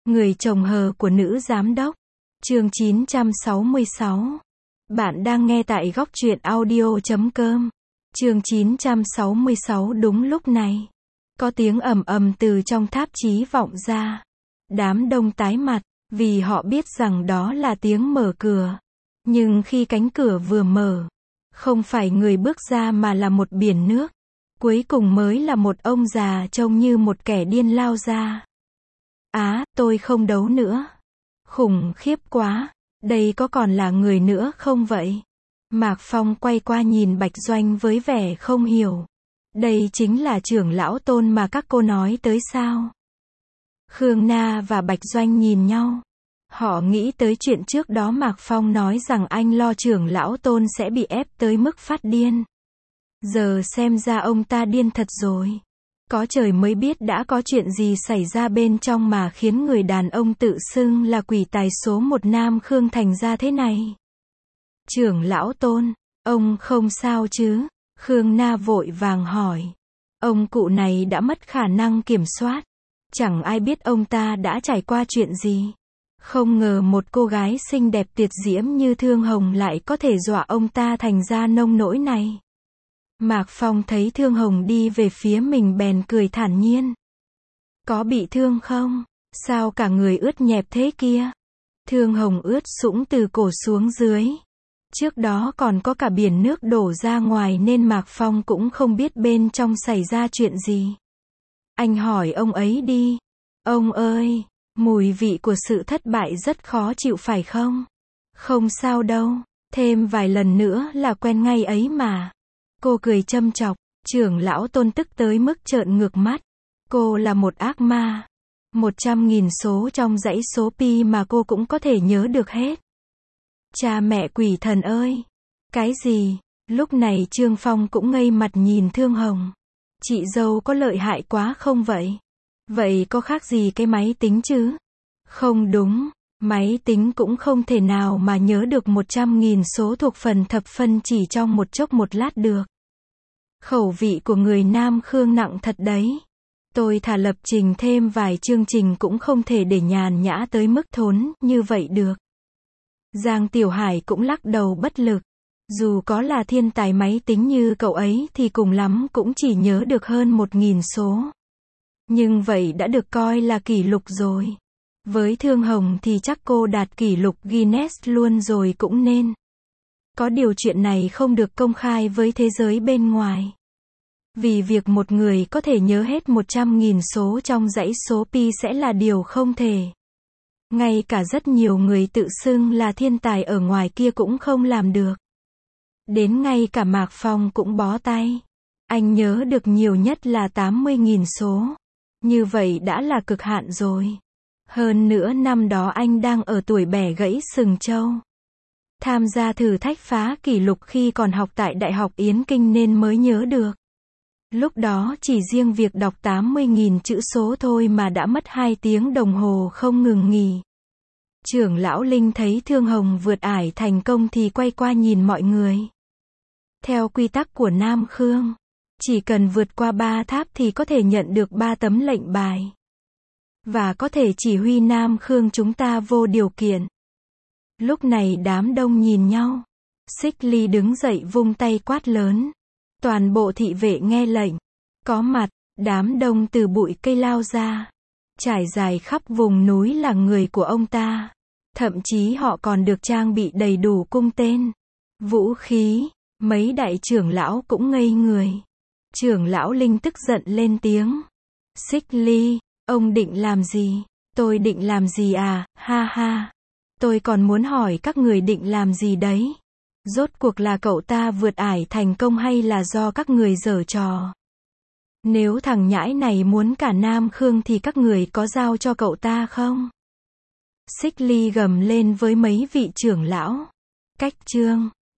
Người chồng hờ của nữ giám đốc. Chương 966. Bạn đang nghe tại góc truyện audio.com. Chương 966. Đúng lúc này, có tiếng ầm ầm từ trong tháp chí vọng ra. Đám đông tái mặt, vì họ biết rằng đó là tiếng mở cửa. Nhưng khi cánh cửa vừa mở, không phải người bước ra mà là một biển nước. Cuối cùng mới là một ông già trông như một kẻ điên lao ra. Tôi không đấu nữa. Khủng khiếp quá, đây có còn là người nữa không vậy? Mạc Phong quay qua nhìn Bạch Doanh với vẻ không hiểu. Đây chính là trưởng lão Tôn mà các cô nói tới sao? Khương Na và Bạch Doanh nhìn nhau. Họ nghĩ tới chuyện trước đó Mạc Phong nói rằng anh lo trưởng lão Tôn sẽ bị ép tới mức phát điên. Giờ xem ra ông ta điên thật rồi. Có trời mới biết đã có chuyện gì xảy ra bên trong mà khiến người đàn ông tự xưng là quỷ tài số 1 Nam Khương thành ra thế này. Trưởng lão Tôn, ông không sao chứ? Khương Na vội vàng hỏi. Ông cụ này đã mất khả năng kiểm soát. Chẳng ai biết ông ta đã trải qua chuyện gì. Không ngờ một cô gái xinh đẹp tuyệt diễm như Thương Hồng lại có thể dọa ông ta thành ra nông nỗi này. Mạc Phong thấy Thương Hồng đi về phía mình bèn cười thản nhiên. Có bị thương không? Sao cả người ướt nhẹp thế kia? Thương Hồng ướt sũng từ cổ xuống dưới. Trước đó còn có cả biển nước đổ ra ngoài nên Mạc Phong cũng không biết bên trong xảy ra chuyện gì. Anh hỏi ông ấy đi. Ông ơi, mùi vị của sự thất bại rất khó chịu phải không? Không sao đâu, thêm vài lần nữa là quen ngay ấy mà. Cô cười châm chọc, trưởng lão Tôn tức tới mức trợn ngược mắt. Cô là một ác ma. 100.000 số trong dãy số pi mà cô cũng có thể nhớ được hết. Cha mẹ quỷ thần ơi! Cái gì? Lúc này Trương Phong cũng ngây mặt nhìn Thương Hồng. Chị dâu có lợi hại quá không vậy? Vậy có khác gì cái máy tính chứ? Không đúng, máy tính cũng không thể nào mà nhớ được 100.000 số thuộc phần thập phân chỉ trong một chốc một lát được. Khẩu vị của người Nam Khương nặng thật đấy. Tôi thà lập trình thêm vài chương trình cũng không thể để nhàn nhã tới mức thốn như vậy được. Giang Tiểu Hải cũng lắc đầu bất lực. Dù có là thiên tài máy tính như cậu ấy thì cùng lắm cũng chỉ nhớ được hơn 1.000 số. Nhưng vậy đã được coi là kỷ lục rồi. Với Thương Hồng thì chắc cô đạt kỷ lục Guinness luôn rồi cũng nên. Có điều chuyện này không được công khai với thế giới bên ngoài. Vì việc một người có thể nhớ hết 100.000 số trong dãy số pi sẽ là điều không thể. Ngay cả rất nhiều người tự xưng là thiên tài ở ngoài kia cũng không làm được. Đến ngay cả Mạc Phong cũng bó tay. Anh nhớ được nhiều nhất là 80.000 số. Như vậy đã là cực hạn rồi. Hơn nữa năm đó anh đang ở tuổi bẻ gãy sừng trâu. Tham gia thử thách phá kỷ lục khi còn học tại Đại học Yến Kinh nên mới nhớ được. Lúc đó chỉ riêng việc đọc 80.000 chữ số thôi mà đã mất 2 tiếng đồng hồ không ngừng nghỉ. Trưởng lão Linh thấy Thương Hồng vượt ải thành công thì quay qua nhìn mọi người. Theo quy tắc của Nam Khương, chỉ cần vượt qua 3 tháp thì có thể nhận được 3 tấm lệnh bài. Và có thể chỉ huy Nam Khương chúng ta vô điều kiện. Lúc này đám đông nhìn nhau. Xích Ly đứng dậy vung tay quát lớn. Toàn bộ thị vệ nghe lệnh. Có mặt, đám đông từ bụi cây lao ra. Trải dài khắp vùng núi là người của ông ta. Thậm chí họ còn được trang bị đầy đủ cung tên, vũ khí. Mấy đại trưởng lão cũng ngây người. Trưởng lão Linh tức giận lên tiếng. Xích Ly, ông định làm gì? Tôi định làm gì à? Ha ha. Tôi còn muốn hỏi các người định làm gì đấy? Rốt cuộc là cậu ta vượt ải thành công hay là do các người giở trò? Nếu thằng nhãi này muốn cả Nam Khương thì các người có giao cho cậu ta không? Xích Ly gầm lên với mấy vị trưởng lão. Cách chương